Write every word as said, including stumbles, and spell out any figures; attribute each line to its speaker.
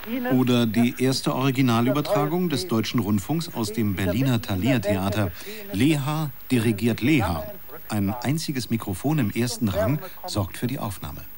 Speaker 1: Oder die erste Originalübertragung des Deutschen Rundfunks aus dem Berliner Thalia-Theater. Leha dirigiert Leha. Ein einziges Mikrofon im ersten Rang sorgt für die Aufnahme.